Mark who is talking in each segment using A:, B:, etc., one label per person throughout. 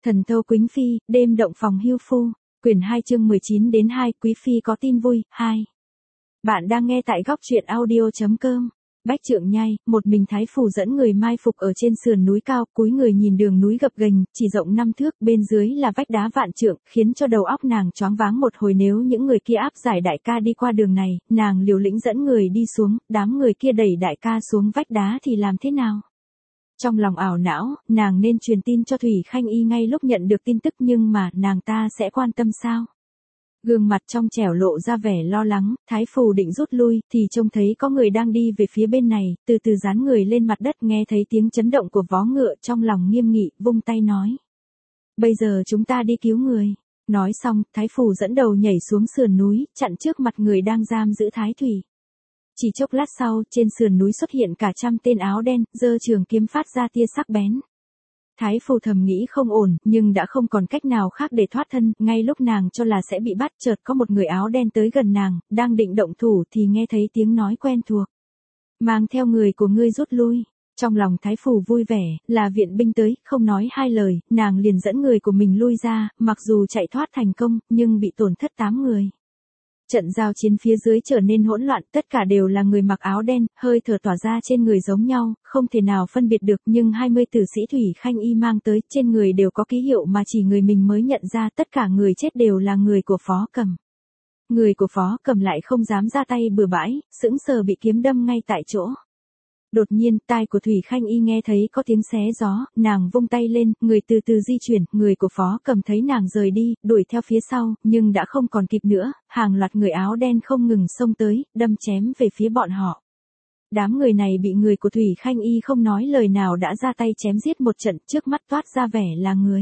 A: Thần Tâu Quýnh Phi, đêm động phòng hưu phu, quyển 2 chương 19 đến 2, Quý Phi có tin vui, 2. Bạn đang nghe tại góc truyện audio.com. Bách Trượng Nhai, một mình thái phủ dẫn người mai phục ở trên sườn núi cao, cúi người nhìn đường núi gập ghềnh, chỉ rộng 5 thước, bên dưới là vách đá vạn trượng, khiến cho đầu óc nàng choáng váng một hồi. Nếu những người kia áp giải đại ca đi qua đường này, nàng liều lĩnh dẫn người đi xuống, đám người kia đẩy đại ca xuống vách đá thì làm thế nào? Trong lòng ảo não, nàng nên truyền tin cho Thủy Khanh Y ngay lúc nhận được tin tức, nhưng mà nàng ta sẽ quan tâm sao? Gương mặt trong trẻo lộ ra vẻ lo lắng, thái phù định rút lui, thì trông thấy có người đang đi về phía bên này, từ từ dán người lên mặt đất, nghe thấy tiếng chấn động của vó ngựa, trong lòng nghiêm nghị, vung tay nói. Bây giờ chúng ta đi cứu người. Nói xong, thái phù dẫn đầu nhảy xuống sườn núi, chặn trước mặt người đang giam giữ thái thủy. Chỉ chốc lát sau, trên sườn núi xuất hiện cả trăm tên áo đen, giơ trường kiếm phát ra tia sắc bén. Thái phù thầm nghĩ không ổn, nhưng đã không còn cách nào khác để thoát thân, ngay lúc nàng cho là sẽ bị bắt, chợt có một người áo đen tới gần nàng, đang định động thủ thì nghe thấy tiếng nói quen thuộc. Mang theo người của ngươi rút lui. Trong lòng thái phù vui vẻ, là viện binh tới, không nói hai lời, nàng liền dẫn người của mình lui ra, mặc dù chạy thoát thành công, nhưng bị tổn thất 8 người. Trận giao chiến phía dưới trở nên hỗn loạn, tất cả đều là người mặc áo đen, hơi thở tỏa ra trên người giống nhau, không thể nào phân biệt được, nhưng 20 tử sĩ Thủy Khanh Y mang tới, trên người đều có ký hiệu mà chỉ người mình mới nhận ra, tất cả người chết đều là người của Phó Cầm. Người của Phó Cầm lại không dám ra tay bừa bãi, sững sờ bị kiếm đâm ngay tại chỗ. Đột nhiên, tai của Thủy Khanh Y nghe thấy có tiếng xé gió, nàng vung tay lên, người từ từ di chuyển, người của Phó Cầm thấy nàng rời đi, đuổi theo phía sau, nhưng đã không còn kịp nữa, hàng loạt người áo đen không ngừng xông tới, đâm chém về phía bọn họ. Đám người này bị người của Thủy Khanh Y không nói lời nào đã ra tay chém giết một trận, trước mắt toát ra vẻ là người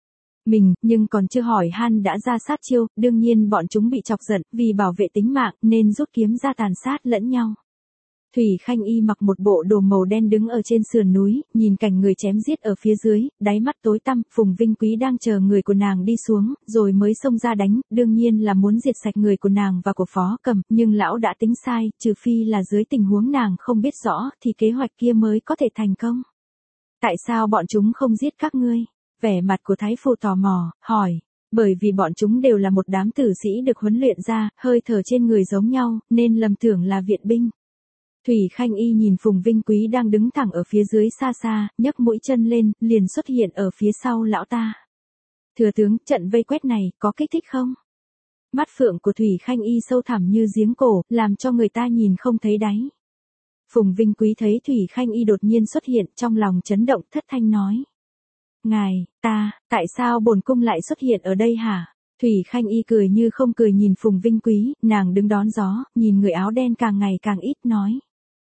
A: mình, nhưng còn chưa hỏi han đã ra sát chiêu, đương nhiên bọn chúng bị chọc giận, vì bảo vệ tính mạng, nên rút kiếm ra tàn sát lẫn nhau. Thủy Khanh Y mặc một bộ đồ màu đen đứng ở trên sườn núi, nhìn cảnh người chém giết ở phía dưới, đáy mắt tối tăm, Phùng Vinh Quý đang chờ người của nàng đi xuống, rồi mới xông ra đánh, đương nhiên là muốn diệt sạch người của nàng và của Phó Cầm, nhưng lão đã tính sai, trừ phi là dưới tình huống nàng không biết rõ, thì kế hoạch kia mới có thể thành công. Tại sao bọn chúng không giết các ngươi? Vẻ mặt của thái phù tò mò, hỏi. Bởi vì bọn chúng đều là một đám tử sĩ được huấn luyện ra, hơi thở trên người giống nhau, nên lầm tưởng là viện binh. Thủy Khanh Y nhìn Phùng Vinh Quý đang đứng thẳng ở phía dưới xa xa, nhấc mũi chân lên, liền xuất hiện ở phía sau lão ta. Thừa tướng, trận vây quét này, có kích thích không? Mắt phượng của Thủy Khanh Y sâu thẳm như giếng cổ, làm cho người ta nhìn không thấy đáy. Phùng Vinh Quý thấy Thủy Khanh Y đột nhiên xuất hiện, trong lòng chấn động, thất thanh nói. Ngài, tại sao bổn cung lại xuất hiện ở đây hả? Thủy Khanh Y cười như không cười nhìn Phùng Vinh Quý, nàng đứng đón gió, nhìn người áo đen càng ngày càng ít, nói.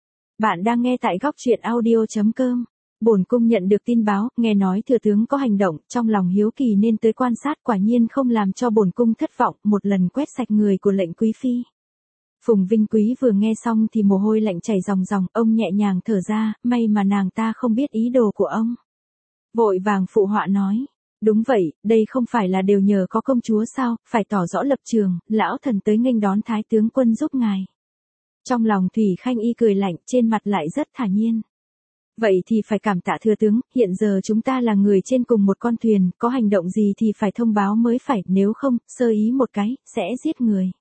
A: Bạn đang nghe tại góc truyện audio.com. Bổn cung nhận được tin báo, nghe nói thừa tướng có hành động, trong lòng hiếu kỳ nên tới quan sát, quả nhiên không làm cho bổn cung thất vọng, một lần quét sạch người của lệnh quý phi. Phùng Vinh Quý vừa nghe xong thì mồ hôi lạnh chảy ròng ròng, ông nhẹ nhàng thở ra, may mà nàng ta không biết ý đồ của ông. Vội vàng phụ họa nói. Đúng vậy, đây không phải là đều nhờ có công chúa sao, phải tỏ rõ lập trường, lão thần tới nghênh đón thái tướng quân giúp ngài. Trong lòng Thủy Khanh Y cười lạnh, trên mặt lại rất thản nhiên. Vậy thì phải cảm tạ thừa tướng, hiện giờ chúng ta là người trên cùng một con thuyền, có hành động gì thì phải thông báo mới phải, nếu không, sơ ý một cái, sẽ giết người.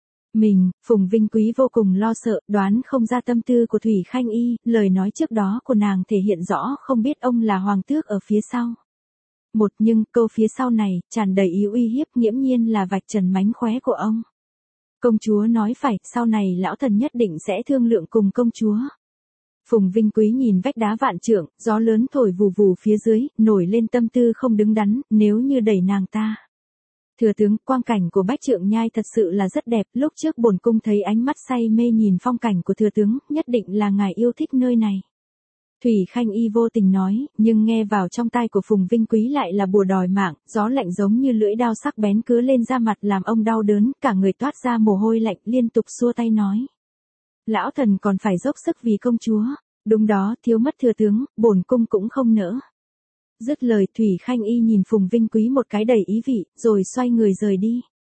A: Phùng Vinh Quý vô cùng lo sợ, đoán không ra tâm tư của Thủy Khanh Y, lời nói trước đó của nàng thể hiện rõ không biết ông là hoàng tước ở phía sau. Nhưng câu phía sau này, tràn đầy ý uy hiếp, nghiễm nhiên là vạch trần mánh khóe của ông. Công chúa nói phải, sau này lão thần nhất định sẽ thương lượng cùng công chúa. Phùng Vinh Quý nhìn vách đá vạn trượng, gió lớn thổi vù vù phía dưới, nổi lên tâm tư không đứng đắn, nếu như đẩy nàng ta. Thừa tướng, quang cảnh của Bách Trượng Nhai thật sự là rất đẹp, lúc trước bổn cung thấy ánh mắt say mê nhìn phong cảnh của thừa tướng, nhất định là ngài yêu thích nơi này. Thủy Khanh Y vô tình nói, nhưng nghe vào trong tai của Phùng Vinh Quý lại là bùa đòi mạng, gió lạnh giống như lưỡi dao sắc bén cứa lên da mặt làm ông đau đớn, cả người toát ra mồ hôi lạnh, liên tục xua tay nói. Lão thần còn phải dốc sức vì công chúa. Đúng đó, thiếu mất thừa tướng, bổn cung cũng không nỡ. Dứt lời, Thủy Khanh Y nhìn Phùng Vinh Quý một cái đầy ý vị, rồi xoay người rời đi.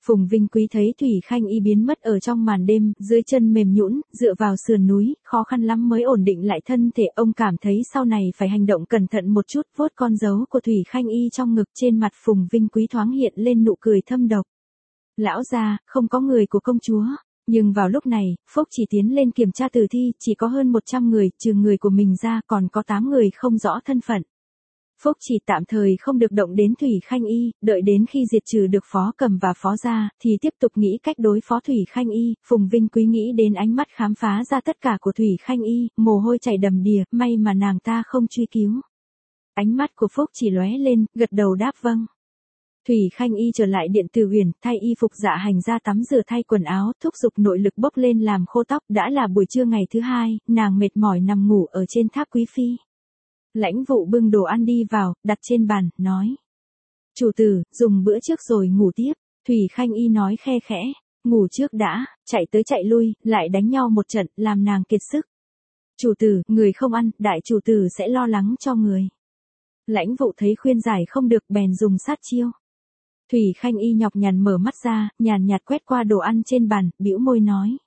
A: Phùng Vinh Quý thấy Thủy Khanh Y biến mất ở trong màn đêm, dưới chân mềm nhũn, dựa vào sườn núi, khó khăn lắm mới ổn định lại thân thể. Ông cảm thấy sau này phải hành động cẩn thận một chút, vuốt con dấu của Thủy Khanh Y trong ngực. Trên mặt Phùng Vinh Quý thoáng hiện lên nụ cười thâm độc. Lão gia, không có người của công chúa. Nhưng vào lúc này, Phúc Chỉ tiến lên kiểm tra tử thi, chỉ có hơn 100 người, trừ người của mình ra còn có 8 người không rõ thân phận. Phúc Chỉ tạm thời không được động đến Thủy Khanh Y, đợi đến khi diệt trừ được Phó Cầm và Phó Gia, thì tiếp tục nghĩ cách đối phó Thủy Khanh Y. Phùng Vinh Quý nghĩ đến ánh mắt khám phá ra tất cả của Thủy Khanh Y, mồ hôi chảy đầm đìa, may mà nàng ta không truy cứu. Ánh mắt của Phúc Chỉ lóe lên, gật đầu đáp vâng. Thủy Khanh Y trở lại điện Từ Huyền, thay y phục dạ hành ra tắm rửa thay quần áo, thúc giục nội lực bốc lên làm khô tóc. Đã là buổi trưa ngày thứ hai, nàng mệt mỏi nằm ngủ ở trên tháp quý phi. Lãnh Vụ bưng đồ ăn đi vào, đặt trên bàn, nói. Chủ tử, dùng bữa trước rồi ngủ tiếp. Thủy Khanh Y nói khe khẽ, ngủ trước đã, chạy tới chạy lui, lại đánh nhau một trận, làm nàng kiệt sức. Chủ tử, người không ăn, đại chủ tử sẽ lo lắng cho người. Lãnh Vụ thấy khuyên giải không được bèn dùng sát chiêu. Thủy Khanh Y nhọc nhằn mở mắt ra, nhàn nhạt quét qua đồ ăn trên bàn, bĩu môi nói.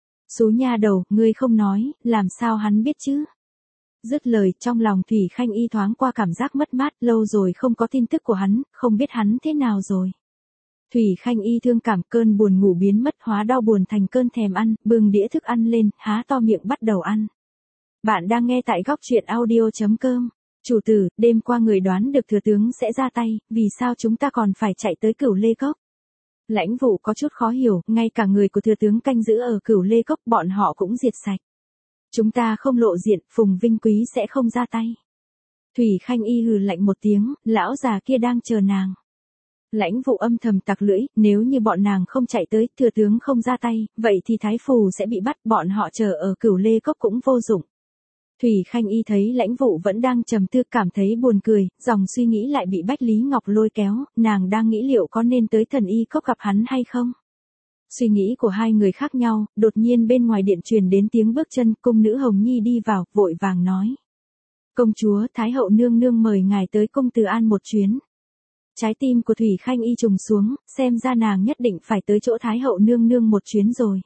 A: Xú nha đầu, ngươi không nói, làm sao hắn biết chứ? Dứt lời, trong lòng Thủy Khanh Y thoáng qua cảm giác mất mát, lâu rồi không có tin tức của hắn, không biết hắn thế nào rồi. Thủy Khanh Y thương cảm, cơn buồn ngủ biến mất, hóa đau buồn thành cơn thèm ăn, bưng đĩa thức ăn lên, há to miệng bắt đầu ăn. Bạn đang nghe tại góc truyện audio.com. Chủ tử, đêm qua người đoán được thừa tướng sẽ ra tay, vì sao chúng ta còn phải chạy tới Cửu Lê Cốc? Lãnh Vụ có chút khó hiểu, ngay cả người của thừa tướng canh giữ ở Cửu Lê Cốc bọn họ cũng diệt sạch. Chúng ta không lộ diện, Phùng Vinh Quý sẽ không ra tay. Thủy Khanh Y hừ lạnh một tiếng, lão già kia đang chờ nàng. Lãnh Vụ âm thầm tặc lưỡi, nếu như bọn nàng không chạy tới, thừa tướng không ra tay, vậy thì Thái Phù sẽ bị bắt, bọn họ chờ ở Cửu Lê Cốc cũng vô dụng. Thủy Khanh Y thấy Lãnh Vụ vẫn đang trầm tư, cảm thấy buồn cười, dòng suy nghĩ lại bị Bách Lý Ngọc lôi kéo, nàng đang nghĩ liệu có nên tới Thần Y Cốc gặp hắn hay không. Suy nghĩ của hai người khác nhau, đột nhiên bên ngoài điện truyền đến tiếng bước chân, cung nữ Hồng Nhi đi vào, vội vàng nói. Công chúa, Thái hậu nương nương mời ngài tới cung Từ An một chuyến. Trái tim của Thủy Khanh Y trùng xuống, xem ra nàng nhất định phải tới chỗ Thái hậu nương nương một chuyến rồi.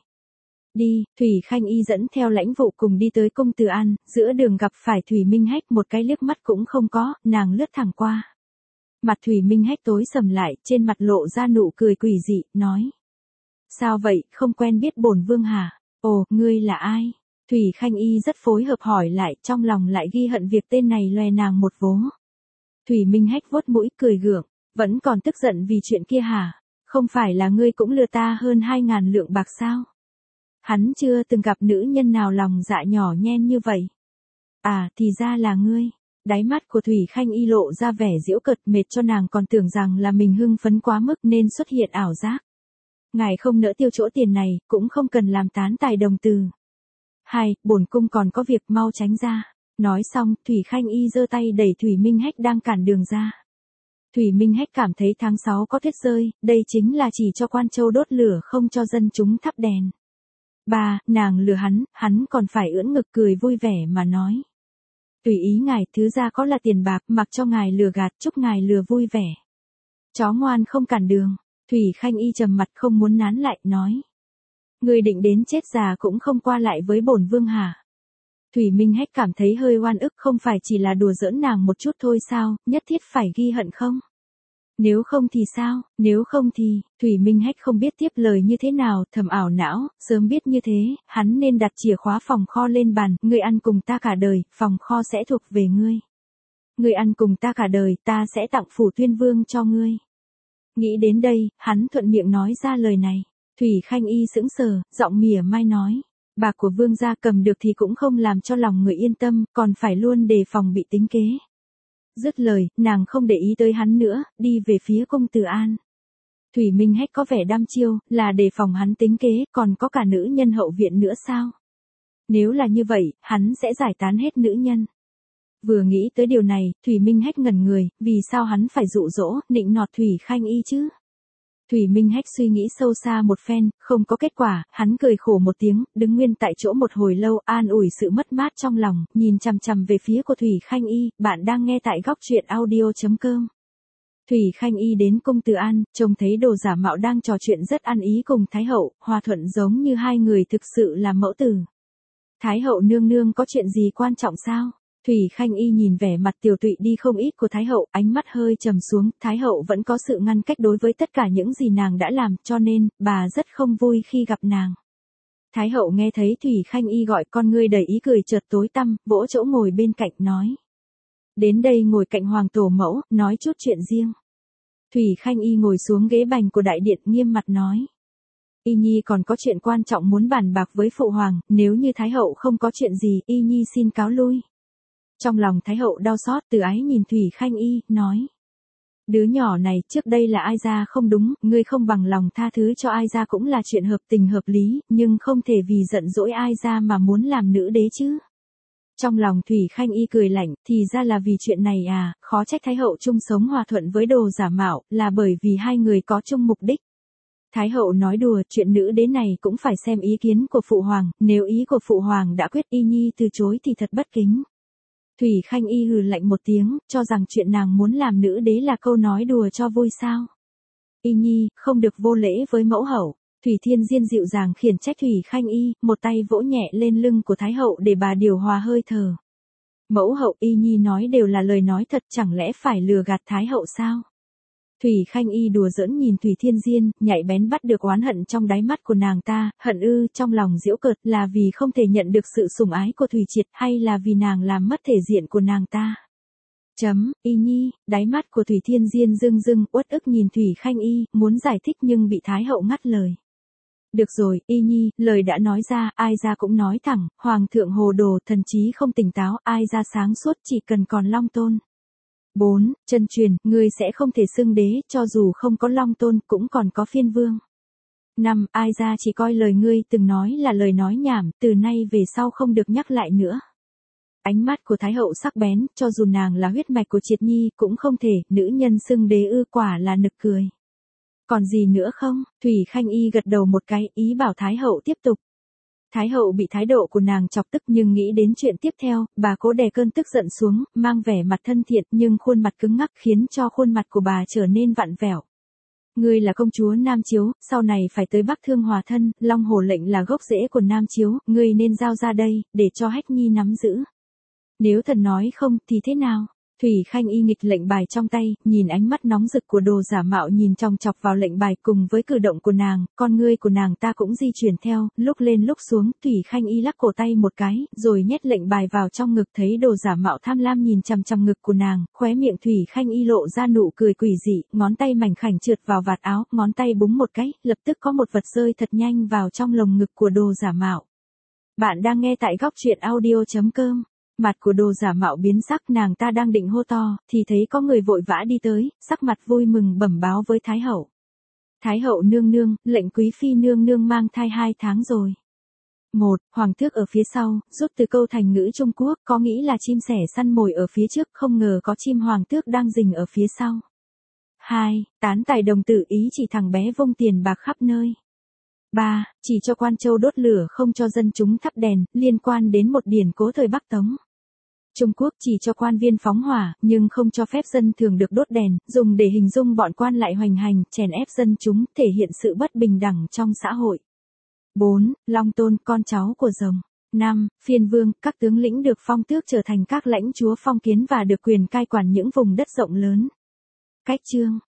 A: Đi, Thủy Khanh Y dẫn theo Lãnh Vụ cùng đi tới cung Từ An, giữa đường gặp phải Thủy Minh Hách, một cái liếc mắt cũng không có, nàng lướt thẳng qua. Mặt Thủy Minh Hách tối sầm lại, trên mặt lộ ra nụ cười quỷ dị, nói. Sao vậy, không quen biết bổn vương hả? Ồ, ngươi là ai? Thủy Khanh Y rất phối hợp hỏi lại, trong lòng lại ghi hận việc tên này loè nàng một vố. Thủy Minh Hách vuốt mũi cười gượng, vẫn còn tức giận vì chuyện kia hả? Không phải là ngươi cũng lừa ta hơn 2.000 lượng bạc sao? Hắn chưa từng gặp nữ nhân nào lòng dạ nhỏ nhen như vậy. À, thì ra là ngươi. Đáy mắt của Thủy Khanh Y lộ ra vẻ giễu cợt, mệt cho nàng còn tưởng rằng là mình hưng phấn quá mức nên xuất hiện ảo giác. Ngài không nỡ tiêu chỗ tiền này, cũng không cần làm tán tài đồng từ. Hai, bổn cung còn có việc, mau tránh ra. Nói xong, Thủy Khanh Y giơ tay đẩy Thủy Minh Hách đang cản đường ra. Thủy Minh Hách cảm thấy tháng 6 có tuyết rơi, đây chính là chỉ cho Quan Châu đốt lửa không cho dân chúng thắp đèn. Ba, nàng lừa hắn còn phải ưỡn ngực cười vui vẻ mà nói. Tùy ý ngài, thứ ra có là tiền bạc, mặc cho ngài lừa gạt, chúc ngài lừa vui vẻ. Chó ngoan không cản đường. Thủy Khanh Y trầm mặt không muốn nán lại, nói. Người định đến chết già cũng không qua lại với bổn vương hả? Thủy Minh Hách cảm thấy hơi oan ức, không phải chỉ là đùa giỡn nàng một chút thôi sao, nhất thiết phải ghi hận không? Nếu không thì sao, nếu không thì, Thủy Minh Hách không biết tiếp lời như thế nào, thầm ảo não, sớm biết như thế, hắn nên đặt chìa khóa phòng kho lên bàn, ngươi ăn cùng ta cả đời, phòng kho sẽ thuộc về ngươi. Ngươi ăn cùng ta cả đời, ta sẽ tặng Phủ Tuyên Vương cho ngươi. Nghĩ đến đây, hắn thuận miệng nói ra lời này. Thủy Khanh Y sững sờ, giọng mỉa mai nói. Bạc của vương gia cầm được thì cũng không làm cho lòng người yên tâm, còn phải luôn đề phòng bị tính kế. Dứt lời, nàng không để ý tới hắn nữa, đi về phía cung Từ An. Thủy Minh Hách có vẻ đăm chiêu, là đề phòng hắn tính kế, còn có cả nữ nhân hậu viện nữa sao? Nếu là như vậy, hắn sẽ giải tán hết nữ nhân. Vừa nghĩ tới điều này, Thủy Minh Hách ngẩn người, vì sao hắn phải dụ dỗ, nịnh nọt Thủy Khanh Y chứ? Thủy Minh Hách suy nghĩ sâu xa một phen, không có kết quả, hắn cười khổ một tiếng, đứng nguyên tại chỗ một hồi lâu, an ủi sự mất mát trong lòng, nhìn chằm chằm về phía của Thủy Khanh Y. Bạn đang nghe tại góc truyện audio.com. Thủy Khanh Y đến cung Từ An, trông thấy Đồ Giả Mạo đang trò chuyện rất ăn ý cùng Thái hậu, hòa thuận giống như hai người thực sự là mẫu tử. Thái hậu nương nương có chuyện gì quan trọng sao? Thủy Khanh Y nhìn vẻ mặt tiều tụy đi không ít của Thái hậu, ánh mắt hơi trầm xuống, Thái hậu vẫn có sự ngăn cách đối với tất cả những gì nàng đã làm, cho nên, bà rất không vui khi gặp nàng. Thái hậu nghe thấy Thủy Khanh Y gọi, con ngươi đầy ý cười chợt tối tăm, vỗ chỗ ngồi bên cạnh nói. Đến đây ngồi cạnh hoàng tổ mẫu, nói chút chuyện riêng. Thủy Khanh Y ngồi xuống ghế bành của đại điện nghiêm mặt nói. Y Nhi còn có chuyện quan trọng muốn bàn bạc với phụ hoàng, nếu như Thái hậu không có chuyện gì, Y Nhi xin cáo lui. Trong lòng Thái hậu đau xót, từ ái nhìn Thủy Khanh Y, nói. Đứa nhỏ này trước đây là ai ra không đúng, ngươi không bằng lòng tha thứ cho ai ra cũng là chuyện hợp tình hợp lý, nhưng không thể vì giận dỗi ai ra mà muốn làm nữ đế chứ. Trong lòng Thủy Khanh Y cười lạnh, thì ra là vì chuyện này à, khó trách Thái hậu chung sống hòa thuận với Đồ Giả Mạo, là bởi vì hai người có chung mục đích. Thái hậu nói đùa, chuyện nữ đế này cũng phải xem ý kiến của phụ hoàng, nếu ý của phụ hoàng đã quyết, Y Nhi từ chối thì thật bất kính. Thủy Khanh Y hừ lạnh một tiếng, cho rằng chuyện nàng muốn làm nữ đế là câu nói đùa cho vui sao. Y Nhi, không được vô lễ với mẫu hậu. Thủy Thiên Diên dịu dàng khiển trách Thủy Khanh Y, một tay vỗ nhẹ lên lưng của Thái hậu để bà điều hòa hơi thở. Mẫu hậu, Y Nhi nói đều là lời nói thật, chẳng lẽ phải lừa gạt Thái hậu sao? Thủy Khanh Y đùa giỡn nhìn Thủy Thiên Diên, nhạy bén bắt được oán hận trong đáy mắt của nàng ta, hận ư, trong lòng giễu cợt, là vì không thể nhận được sự sủng ái của Thủy Triệt, hay là vì nàng làm mất thể diện của nàng ta? Y Nhi, đáy mắt của Thủy Thiên Diên rưng rưng, uất ức nhìn Thủy Khanh Y, muốn giải thích nhưng bị Thái hậu ngắt lời. Được rồi, Y Nhi, lời đã nói ra, ai ra cũng nói thẳng, Hoàng thượng hồ đồ, thần trí không tỉnh táo, ai ra sáng suốt chỉ cần còn Long Tôn. 4. Chân truyền, ngươi sẽ không thể xưng đế, cho dù không có Long Tôn, cũng còn có Phiên Vương. 5. Ai ra chỉ coi lời ngươi từng nói là lời nói nhảm, từ nay về sau không được nhắc lại nữa. Ánh mắt của Thái hậu sắc bén, cho dù nàng là huyết mạch của Triệt Nhi, cũng không thể, nữ nhân xưng đế ư, quả là nực cười. Còn gì nữa không? Thủy Khanh Y gật đầu một cái, ý bảo Thái hậu tiếp tục. Thái hậu bị thái độ của nàng chọc tức nhưng nghĩ đến chuyện tiếp theo, bà cố đè cơn tức giận xuống, mang vẻ mặt thân thiện nhưng khuôn mặt cứng ngắc khiến cho khuôn mặt của bà trở nên vặn vẹo. Ngươi là công chúa Nam Chiếu, sau này phải tới Bắc Thương hòa thân, Long Hổ lệnh là gốc rễ của Nam Chiếu, ngươi nên giao ra đây, để cho Hách Nhi nắm giữ. Nếu thần nói không, thì thế nào? Thủy Khanh Y nghịch lệnh bài trong tay, nhìn ánh mắt nóng rực của Đồ Giả Mạo nhìn chòng chọc vào lệnh bài cùng với cử động của nàng, con ngươi của nàng ta cũng di chuyển theo, lúc lên lúc xuống, Thủy Khanh Y lắc cổ tay một cái, rồi nhét lệnh bài vào trong ngực, thấy Đồ Giả Mạo tham lam nhìn chằm chằm ngực của nàng, khóe miệng Thủy Khanh Y lộ ra nụ cười quỷ dị, ngón tay mảnh khảnh trượt vào vạt áo, ngón tay búng một cái, lập tức có một vật rơi thật nhanh vào trong lồng ngực của Đồ Giả Mạo. Bạn đang nghe tại góc truyện audio.com. Mặt của Đồ Giả Mạo biến sắc, nàng ta đang định hô to, thì thấy có người vội vã đi tới, sắc mặt vui mừng bẩm báo với Thái hậu. Thái hậu nương nương, lệnh quý phi nương nương mang thai 2 tháng rồi. 1. Hoàng thước ở phía sau, rút từ câu thành ngữ Trung Quốc, có nghĩ là chim sẻ săn mồi ở phía trước, không ngờ có chim hoàng tước đang rình ở phía sau. 2. Tán tài đồng tử ý chỉ thằng bé vung tiền bạc khắp nơi. 3. Chỉ cho quan châu đốt lửa không cho dân chúng thắp đèn, liên quan đến một điển cố thời Bắc Tống. Trung Quốc chỉ cho quan viên phóng hỏa, nhưng không cho phép dân thường được đốt đèn, dùng để hình dung bọn quan lại hoành hành, chèn ép dân chúng, thể hiện sự bất bình đẳng trong xã hội. 4. Long Tôn, con cháu của rồng. 5. Phiên Vương, các tướng lĩnh được phong tước trở thành các lãnh chúa phong kiến và được quyền cai quản những vùng đất rộng lớn. Cách chương